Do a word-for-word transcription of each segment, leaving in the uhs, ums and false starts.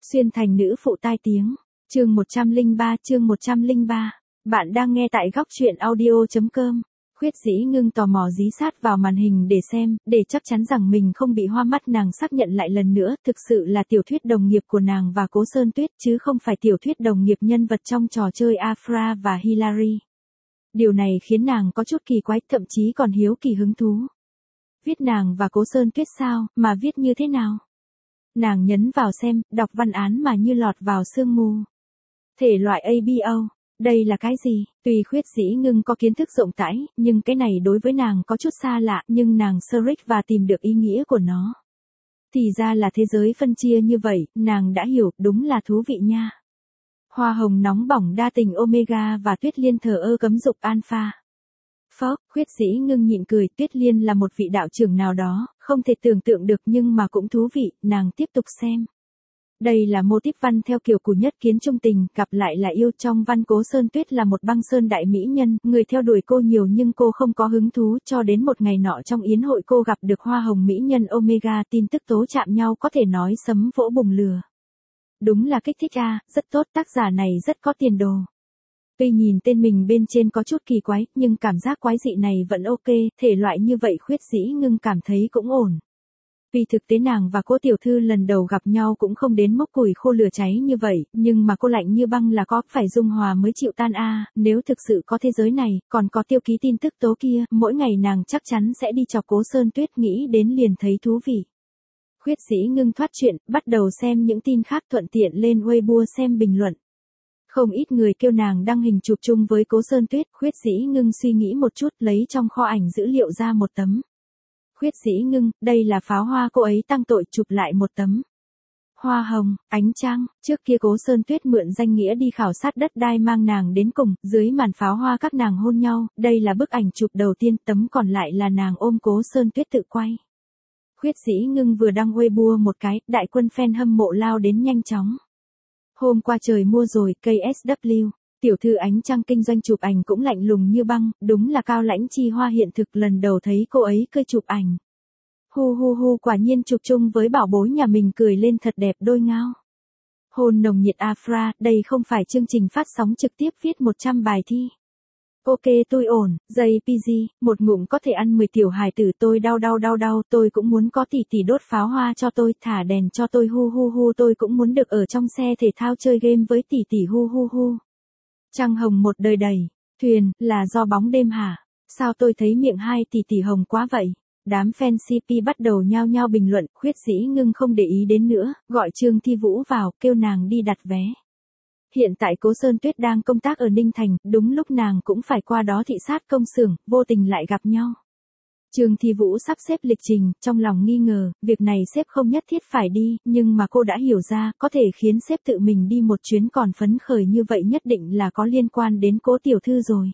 Xuyên thành nữ phụ tai tiếng. Chương một trăm lẻ ba, chương một trăm lẻ ba. Bạn đang nghe tại góc truyện audio chấm com. Khuyết Dĩ Ngưng tò mò dí sát vào màn hình để xem, để chắc chắn rằng mình không bị hoa mắt. Nàng xác nhận lại lần nữa, thực sự là tiểu thuyết đồng nghiệp của nàng và Cố Sơn Tuyết, chứ không phải tiểu thuyết đồng nghiệp nhân vật trong trò chơi Afra và Hilary. Điều này khiến nàng có chút kỳ quái, thậm chí còn hiếu kỳ hứng thú. Viết nàng và Cố Sơn Tuyết sao, mà viết như thế nào? Nàng nhấn vào xem, đọc văn án mà như lọt vào sương mù. Thể loại a bê o, đây là cái gì? Tuy Khuyết Dĩ Ngưng có kiến thức rộng rãi, nhưng cái này đối với nàng có chút xa lạ, nhưng nàng search và tìm được ý nghĩa của nó. Thì ra là thế giới phân chia như vậy, nàng đã hiểu, đúng là thú vị nha. Hoa hồng nóng bỏng đa tình Omega và Tuyết Liên thờ ơ cấm dục Alpha. Phó, Khuyết Dĩ Ngưng nhịn cười, Tuyết Liên là một vị đạo trưởng nào đó, không thể tưởng tượng được nhưng mà cũng thú vị, nàng tiếp tục xem. Đây là mô típ văn theo kiểu của nhất kiến trung tình, gặp lại là yêu. Trong văn Cố Sơn Tuyết là một băng sơn đại mỹ nhân, người theo đuổi cô nhiều nhưng cô không có hứng thú, cho đến một ngày nọ trong yến hội cô gặp được hoa hồng mỹ nhân Omega, tin tức tố chạm nhau có thể nói sấm vỗ bùng lửa. Đúng là kích thích a, rất tốt, tác giả này rất có tiền đồ. Tuy nhìn tên mình bên trên có chút kỳ quái, nhưng cảm giác quái dị này vẫn ok, thể loại như vậy Khuyết Dĩ Ngưng cảm thấy cũng ổn. Vì thực tế nàng và Cố tiểu thư lần đầu gặp nhau cũng không đến mốc củi khô lửa cháy như vậy, nhưng mà cô lạnh như băng là có phải dung hòa mới chịu tan a, à, nếu thực sự có thế giới này, còn có tiêu ký tin tức tố kia, mỗi ngày nàng chắc chắn sẽ đi chọc Cố Sơn Tuyết, nghĩ đến liền thấy thú vị. Khuyết Dĩ Ngưng thoát chuyện, bắt đầu xem những tin khác, thuận tiện lên Weibo xem bình luận. Không ít người kêu nàng đăng hình chụp chung với Cố Sơn Tuyết, Khuyết Dĩ Ngưng suy nghĩ một chút, lấy trong kho ảnh dữ liệu ra một tấm. Khuyết Dĩ Ngưng, đây là pháo hoa cô ấy tăng tội, chụp lại một tấm. Hoa hồng, ánh trăng, trước kia Cố Sơn Tuyết mượn danh nghĩa đi khảo sát đất đai mang nàng đến cùng, dưới màn pháo hoa các nàng hôn nhau, đây là bức ảnh chụp đầu tiên, tấm còn lại là nàng ôm Cố Sơn Tuyết tự quay. Khuyết Dĩ Ngưng vừa đăng Weibo một cái, đại quân fan hâm mộ lao đến nhanh chóng. Hôm qua trời mua rồi, cây ét vê kép, tiểu thư ánh trăng kinh doanh chụp ảnh cũng lạnh lùng như băng, đúng là cao lãnh chi hoa hiện thực, lần đầu thấy cô ấy cười chụp ảnh. Hu hu hu, quả nhiên chụp chung với bảo bối nhà mình cười lên thật đẹp đôi ngao. Hôn nồng nhiệt Afra, đây không phải chương trình phát sóng trực tiếp viết một trăm bài thi. Ok tôi ổn, jay pê giê, một ngụm có thể ăn mười tiểu hài tử, tôi đau đau đau đau, tôi cũng muốn có tỷ tỷ đốt pháo hoa cho tôi, thả đèn cho tôi, hu hu hu, tôi cũng muốn được ở trong xe thể thao chơi game với tỷ tỷ, hu hu hu. Trăng hồng một đời đầy, thuyền, là do bóng đêm hả? Sao tôi thấy miệng hai tỷ tỷ hồng quá vậy? Đám fan xê pê bắt đầu nhao nhao bình luận, Khuyết Dĩ Ngưng không để ý đến nữa, gọi Trương Thi Vũ vào, kêu nàng đi đặt vé. Hiện tại Cố Sơn Tuyết đang công tác ở Ninh Thành, đúng lúc nàng cũng phải qua đó thị sát công xưởng, vô tình lại gặp nhau. Trương Thi Vũ sắp xếp lịch trình, trong lòng nghi ngờ, việc này sếp không nhất thiết phải đi, nhưng mà cô đã hiểu ra, có thể khiến sếp tự mình đi một chuyến còn phấn khởi như vậy nhất định là có liên quan đến Cố tiểu thư rồi.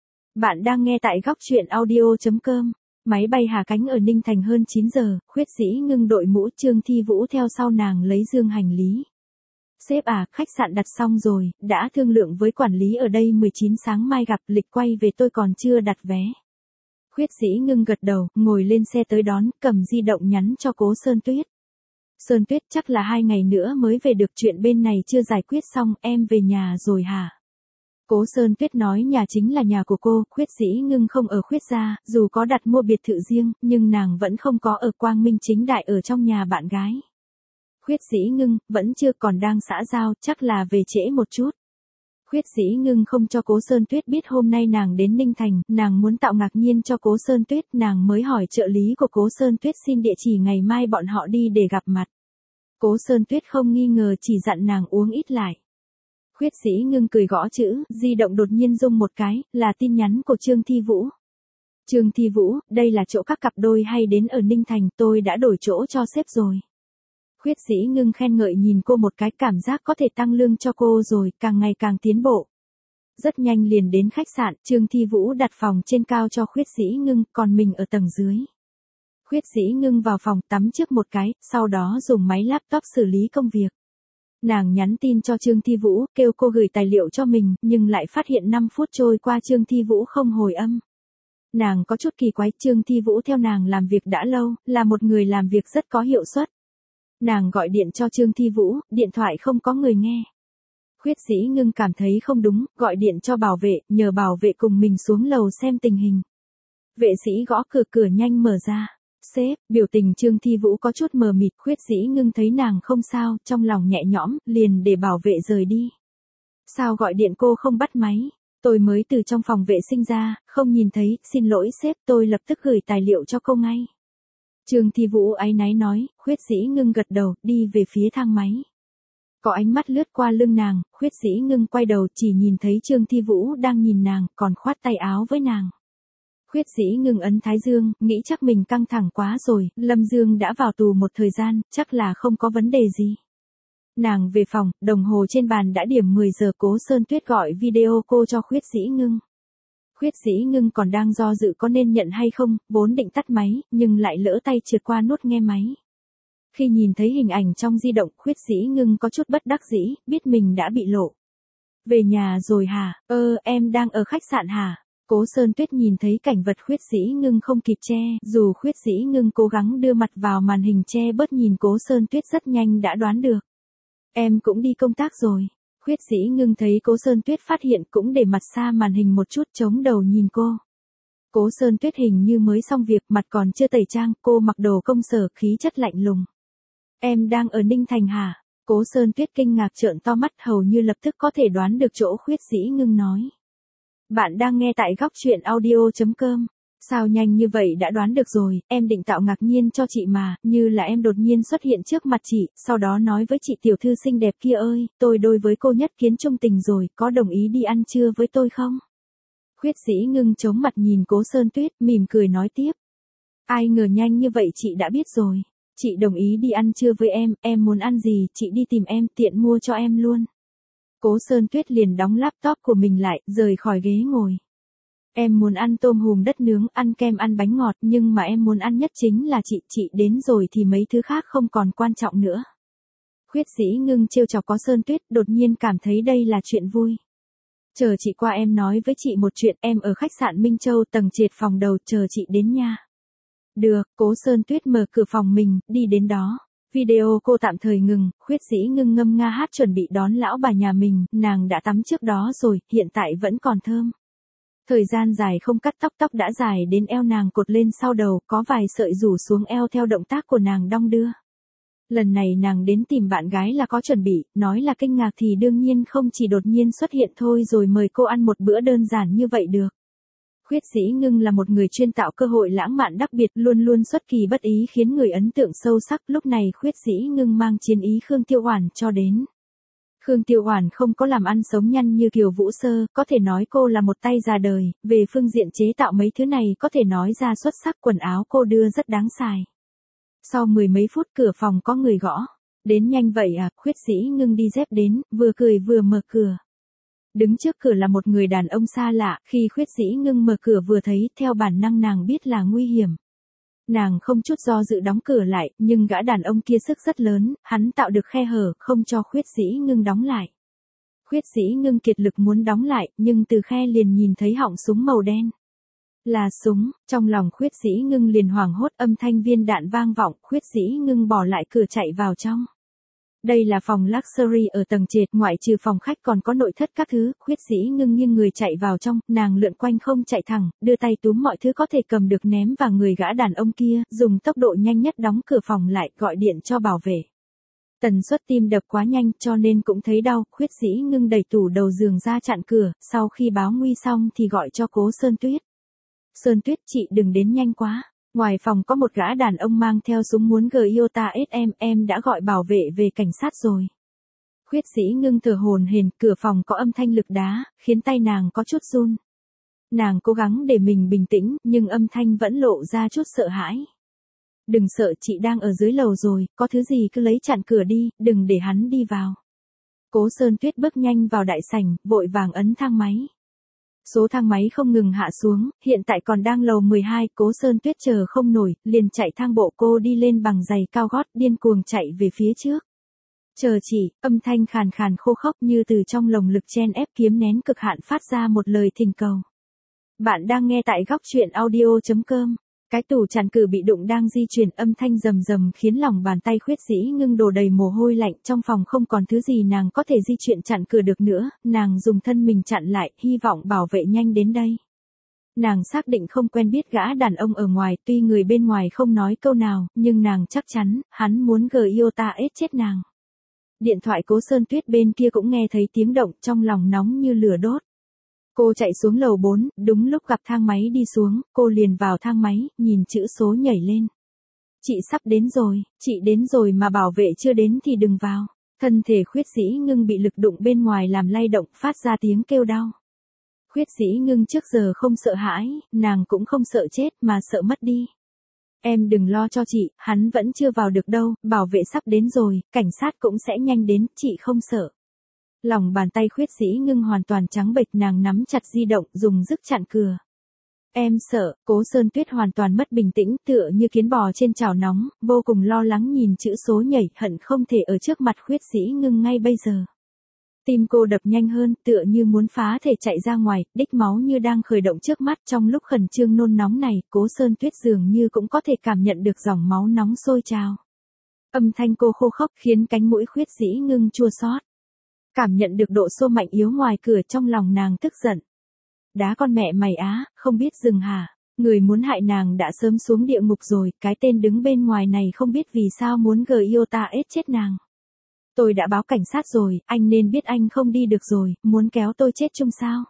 Bạn đang nghe tại góc truyện audio chấm com. Máy bay hạ cánh ở Ninh Thành hơn chín giờ, Khuyết Dĩ Ngưng đội mũ, Trương Thi Vũ theo sau nàng lấy dương hành lý. Sếp à, khách sạn đặt xong rồi, đã thương lượng với quản lý ở đây, mười chín sáng mai gặp, lịch quay về tôi còn chưa đặt vé. Khuyết Dĩ Ngưng gật đầu, ngồi lên xe tới đón, cầm di động nhắn cho Cố Sơn Tuyết. Sơn Tuyết, chắc là hai ngày nữa mới về được, chuyện bên này chưa giải quyết xong, em về nhà rồi hả? Cố Sơn Tuyết nói nhà chính là nhà của cô, Khuyết Dĩ Ngưng không ở Khuyết gia, dù có đặt mua biệt thự riêng, nhưng nàng vẫn không có ở quang minh chính đại ở trong nhà bạn gái. Khuyết Dĩ Ngưng, vẫn chưa, còn đang xã giao, chắc là về trễ một chút. Khuyết Dĩ Ngưng không cho Cố Sơn Tuyết biết hôm nay nàng đến Ninh Thành, nàng muốn tạo ngạc nhiên cho Cố Sơn Tuyết, nàng mới hỏi trợ lý của Cố Sơn Tuyết xin địa chỉ ngày mai bọn họ đi để gặp mặt. Cố Sơn Tuyết không nghi ngờ, chỉ dặn nàng uống ít lại. Khuyết Dĩ Ngưng cười gõ chữ, di động đột nhiên rung một cái, là tin nhắn của Trương Thi Vũ. Trương Thi Vũ, đây là chỗ các cặp đôi hay đến ở Ninh Thành, tôi đã đổi chỗ cho sếp rồi. Khuyết Dĩ Ngưng khen ngợi nhìn cô một cái, cảm giác có thể tăng lương cho cô rồi, càng ngày càng tiến bộ. Rất nhanh liền đến khách sạn, Trương Thi Vũ đặt phòng trên cao cho Khuyết Dĩ Ngưng, còn mình ở tầng dưới. Khuyết Dĩ Ngưng vào phòng tắm trước một cái, sau đó dùng máy laptop xử lý công việc. Nàng nhắn tin cho Trương Thi Vũ, kêu cô gửi tài liệu cho mình, nhưng lại phát hiện năm phút trôi qua Trương Thi Vũ không hồi âm. Nàng có chút kỳ quái, Trương Thi Vũ theo nàng làm việc đã lâu, là một người làm việc rất có hiệu suất. Nàng gọi điện cho Trương Thi Vũ, điện thoại không có người nghe. Khuyết Dĩ Ngưng cảm thấy không đúng, gọi điện cho bảo vệ, nhờ bảo vệ cùng mình xuống lầu xem tình hình. Vệ sĩ gõ cửa, cửa nhanh mở ra. Sếp, biểu tình Trương Thi Vũ có chút mờ mịt, Khuyết Dĩ Ngưng thấy nàng không sao, trong lòng nhẹ nhõm, liền để bảo vệ rời đi. Sao gọi điện cô không bắt máy? Tôi mới từ trong phòng vệ sinh ra, không nhìn thấy, xin lỗi sếp, tôi lập tức gửi tài liệu cho cô ngay. Trương Thi Vũ áy náy nói, Khuyết Dĩ Ngưng gật đầu, đi về phía thang máy. Có ánh mắt lướt qua lưng nàng, Khuyết Dĩ Ngưng quay đầu chỉ nhìn thấy Trương Thi Vũ đang nhìn nàng, còn khoát tay áo với nàng. Khuyết Dĩ Ngưng ấn thái dương, nghĩ chắc mình căng thẳng quá rồi, Lâm Dương đã vào tù một thời gian, chắc là không có vấn đề gì. Nàng về phòng, đồng hồ trên bàn đã điểm mười giờ, Cố Sơn Tuyết gọi video cô cho Khuyết Dĩ Ngưng. Khuyết Dĩ Ngưng còn đang do dự có nên nhận hay không, vốn định tắt máy, nhưng lại lỡ tay trượt qua nút nghe máy. Khi nhìn thấy hình ảnh trong di động, Khuyết Dĩ Ngưng có chút bất đắc dĩ, biết mình đã bị lộ. Về nhà rồi hả? Ơ, em đang ở khách sạn hả? Cố Sơn Tuyết nhìn thấy cảnh vật Khuyết Dĩ Ngưng không kịp che, dù Khuyết Dĩ Ngưng cố gắng đưa mặt vào màn hình che bớt nhìn Cố Sơn Tuyết rất nhanh đã đoán được. Em cũng đi công tác rồi. Khuyết Dĩ Ngưng thấy Cố Sơn Tuyết phát hiện cũng để mặt xa màn hình một chút, chống đầu nhìn cô. Cố Sơn Tuyết hình như mới xong việc, mặt còn chưa tẩy trang, cô mặc đồ công sở, khí chất lạnh lùng. Em đang ở Ninh Thành hả? Cố Sơn Tuyết kinh ngạc trợn to mắt, hầu như lập tức có thể đoán được chỗ Khuyết Dĩ Ngưng nói. Bạn đang nghe tại góc truyện audio chấm com. Sao nhanh như vậy đã đoán được rồi, em định tạo ngạc nhiên cho chị mà, như là em đột nhiên xuất hiện trước mặt chị, sau đó nói với chị tiểu thư xinh đẹp kia ơi, tôi đôi với cô nhất kiến trung tình rồi, có đồng ý đi ăn trưa với tôi không? Khuyết Dĩ Ngưng chống mặt nhìn Cố Sơn Tuyết, mỉm cười nói tiếp. Ai ngờ nhanh như vậy chị đã biết rồi. Chị đồng ý đi ăn trưa với em, em muốn ăn gì, chị đi tìm em, tiện mua cho em luôn. Cố Sơn Tuyết liền đóng laptop của mình lại, rời khỏi ghế ngồi. Em muốn ăn tôm hùm đất nướng, ăn kem, ăn bánh ngọt, nhưng mà em muốn ăn nhất chính là chị, chị đến rồi thì mấy thứ khác không còn quan trọng nữa. Khuyết Dĩ Ngưng trêu chọc Cố Sơn Tuyết, đột nhiên cảm thấy đây là chuyện vui. Chờ chị qua em nói với chị một chuyện, em ở khách sạn Minh Châu tầng trệt phòng đầu, chờ chị đến nha. Được, Cố Sơn Tuyết mở cửa phòng mình, đi đến đó. Video cô tạm thời ngừng, Khuyết Dĩ Ngưng ngâm nga hát chuẩn bị đón lão bà nhà mình, nàng đã tắm trước đó rồi, hiện tại vẫn còn thơm. Thời gian dài không cắt tóc, tóc đã dài đến eo, nàng cột lên sau đầu, có vài sợi rủ xuống eo theo động tác của nàng đong đưa. Lần này nàng đến tìm bạn gái là có chuẩn bị, nói là kinh ngạc thì đương nhiên không chỉ đột nhiên xuất hiện thôi rồi mời cô ăn một bữa đơn giản như vậy được. Khuyết Dĩ Ngưng là một người chuyên tạo cơ hội lãng mạn đặc biệt, luôn luôn xuất kỳ bất ý khiến người ấn tượng sâu sắc. Lúc này Khuyết Dĩ Ngưng mang chiến ý Khương Tiêu Oản cho đến. Khương Tiêu Oản không có làm ăn sống nhăn như Kiều Vũ Sơ, có thể nói cô là một tay già đời, về phương diện chế tạo mấy thứ này có thể nói ra xuất sắc, quần áo cô đưa rất đáng xài. Sau mười mấy phút cửa phòng có người gõ. Đến nhanh vậy à? Khuyết Dĩ Ngưng đi dép đến, vừa cười vừa mở cửa. Đứng trước cửa là một người đàn ông xa lạ, khi Khuyết Dĩ Ngưng mở cửa vừa thấy, theo bản năng nàng biết là nguy hiểm. Nàng không chút do dự đóng cửa lại, nhưng gã đàn ông kia sức rất lớn, hắn tạo được khe hở, không cho Khuyết Dĩ Ngưng đóng lại. Khuyết Dĩ Ngưng kiệt lực muốn đóng lại, nhưng từ khe liền nhìn thấy họng súng màu đen. Là súng, trong lòng Khuyết Dĩ Ngưng liền hoảng hốt, âm thanh viên đạn vang vọng, Khuyết Dĩ Ngưng bỏ lại cửa chạy vào trong. Đây là phòng luxury ở tầng trệt, ngoại trừ phòng khách còn có nội thất các thứ, Khuyết Dĩ Ngưng nghiêng người chạy vào trong, nàng lượn quanh không chạy thẳng, đưa tay túm mọi thứ có thể cầm được ném vào người gã đàn ông kia, dùng tốc độ nhanh nhất đóng cửa phòng lại, gọi điện cho bảo vệ. Tần suất tim đập quá nhanh cho nên cũng thấy đau, Khuyết Dĩ Ngưng đẩy tủ đầu giường ra chặn cửa, sau khi báo nguy xong thì gọi cho Cố Sơn Tuyết. Sơn Tuyết, chị đừng đến nhanh quá. Ngoài phòng có một gã đàn ông mang theo súng muốn giê i ô tê ét em, em đã gọi bảo vệ về cảnh sát rồi. Khuyết Dĩ Ngưng thở hổn hển, cửa phòng có âm thanh lực đá, khiến tay nàng có chút run. Nàng cố gắng để mình bình tĩnh, nhưng âm thanh vẫn lộ ra chút sợ hãi. Đừng sợ, chị đang ở dưới lầu rồi, có thứ gì cứ lấy chặn cửa đi, đừng để hắn đi vào. Cố Sơn Tuyết bước nhanh vào đại sảnh, vội vàng ấn thang máy. Số thang máy không ngừng hạ xuống, hiện tại còn đang lầu mười hai, Cố Sơn Tuyết chờ không nổi, liền chạy thang bộ, cô đi lên bằng giày cao gót, điên cuồng chạy về phía trước. Chờ chị, âm thanh khàn khàn khô khốc như từ trong lồng lực chen ép kiếm nén cực hạn phát ra một lời thỉnh cầu. Bạn đang nghe tại góc truyện audio chấm com. Cái tủ tràn cử bị đụng đang di chuyển, âm thanh rầm rầm khiến lòng bàn tay Khuyết Dĩ Ngưng đổ đầy mồ hôi lạnh, trong phòng không còn thứ gì nàng có thể di chuyển chặn cửa được nữa, nàng dùng thân mình chặn lại, hy vọng bảo vệ nhanh đến đây. Nàng xác định không quen biết gã đàn ông ở ngoài, tuy người bên ngoài không nói câu nào, nhưng nàng chắc chắn, hắn muốn Gyota ết chết nàng. Điện thoại Cố Sơn Tuyết bên kia cũng nghe thấy tiếng động, trong lòng nóng như lửa đốt. Cô chạy xuống lầu bốn, đúng lúc gặp thang máy đi xuống, cô liền vào thang máy, nhìn chữ số nhảy lên. Chị sắp đến rồi, chị đến rồi mà bảo vệ chưa đến thì đừng vào. Thân thể Khuyết Dĩ Ngưng bị lực đụng bên ngoài làm lay động, phát ra tiếng kêu đau. Khuyết Dĩ Ngưng trước giờ không sợ hãi, nàng cũng không sợ chết mà sợ mất đi. Em đừng lo cho chị, hắn vẫn chưa vào được đâu, bảo vệ sắp đến rồi, cảnh sát cũng sẽ nhanh đến, chị không sợ. Lòng bàn tay Khuyết Dĩ Ngưng hoàn toàn trắng bệch, nàng nắm chặt di động, dùng sức chặn cửa. Em sợ, Cố Sơn Tuyết hoàn toàn mất bình tĩnh, tựa như kiến bò trên chảo nóng, vô cùng lo lắng nhìn chữ số nhảy, hận không thể ở trước mặt Khuyết Dĩ Ngưng ngay bây giờ. Tim cô đập nhanh hơn, tựa như muốn phá thể chạy ra ngoài, đích máu như đang khởi động trước mắt. Trong lúc khẩn trương nôn nóng này, Cố Sơn Tuyết dường như cũng có thể cảm nhận được dòng máu nóng sôi trào. Âm thanh cô khô khốc khiến cánh mũi Khuyết Dĩ Ngưng chua xót. Cảm nhận được độ xô mạnh yếu ngoài cửa, trong lòng nàng tức giận. Đá con mẹ mày á, không biết dừng hả? Người muốn hại nàng đã sớm xuống địa ngục rồi, cái tên đứng bên ngoài này không biết vì sao muốn Gyota ết chết nàng. Tôi đã báo cảnh sát rồi, anh nên biết anh không đi được rồi, muốn kéo tôi chết chung sao?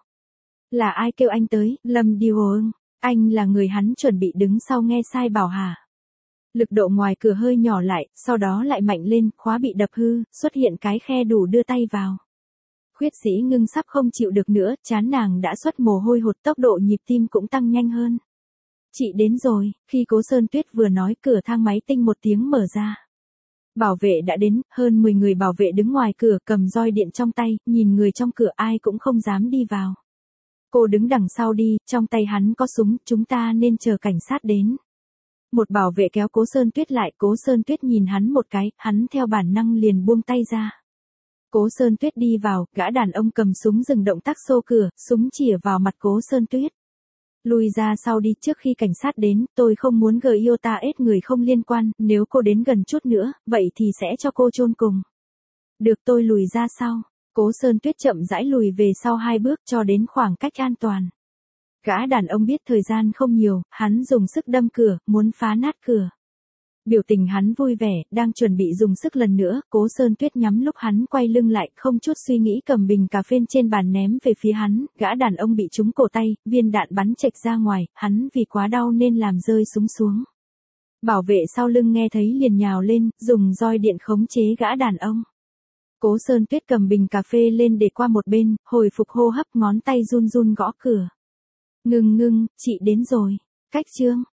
Là ai kêu anh tới? Lâm Điều ưng, anh là người hắn chuẩn bị đứng sau nghe sai bảo hả? Lực độ ngoài cửa hơi nhỏ lại, sau đó lại mạnh lên, khóa bị đập hư, xuất hiện cái khe đủ đưa tay vào. Khuyết Dĩ Ngưng sắp không chịu được nữa, trán nàng đã xuất mồ hôi hột, tốc độ nhịp tim cũng tăng nhanh hơn. Chị đến rồi, khi Cố Sơn Tuyết vừa nói, cửa thang máy tinh một tiếng mở ra. Bảo vệ đã đến, hơn mười người bảo vệ đứng ngoài cửa cầm roi điện trong tay, nhìn người trong cửa ai cũng không dám đi vào. Cô đứng đằng sau đi, trong tay hắn có súng, chúng ta nên chờ cảnh sát đến. Một bảo vệ kéo Cố Sơn Tuyết lại, Cố Sơn Tuyết nhìn hắn một cái, hắn theo bản năng liền buông tay ra. Cố Sơn Tuyết đi vào, gã đàn ông cầm súng dừng động tác xô cửa, súng chĩa vào mặt Cố Sơn Tuyết. Lùi ra sau đi, trước khi cảnh sát đến, tôi không muốn Gyota ết người không liên quan, nếu cô đến gần chút nữa, vậy thì sẽ cho cô chôn cùng. Được, tôi lùi ra sau. Cố Sơn Tuyết chậm rãi lùi về sau hai bước cho đến khoảng cách an toàn. Gã đàn ông biết thời gian không nhiều, hắn dùng sức đâm cửa, muốn phá nát cửa. Biểu tình hắn vui vẻ, đang chuẩn bị dùng sức lần nữa, Cố Sơn Tuyết nhắm lúc hắn quay lưng lại, không chút suy nghĩ cầm bình cà phê trên bàn ném về phía hắn, gã đàn ông bị trúng cổ tay, viên đạn bắn chệch ra ngoài, hắn vì quá đau nên làm rơi súng xuống. Bảo vệ sau lưng nghe thấy liền nhào lên, dùng roi điện khống chế gã đàn ông. Cố Sơn Tuyết cầm bình cà phê lên để qua một bên, hồi phục hô hấp, ngón tay run run gõ cửa. Ngưng ngưng, chị đến rồi. Cách chương.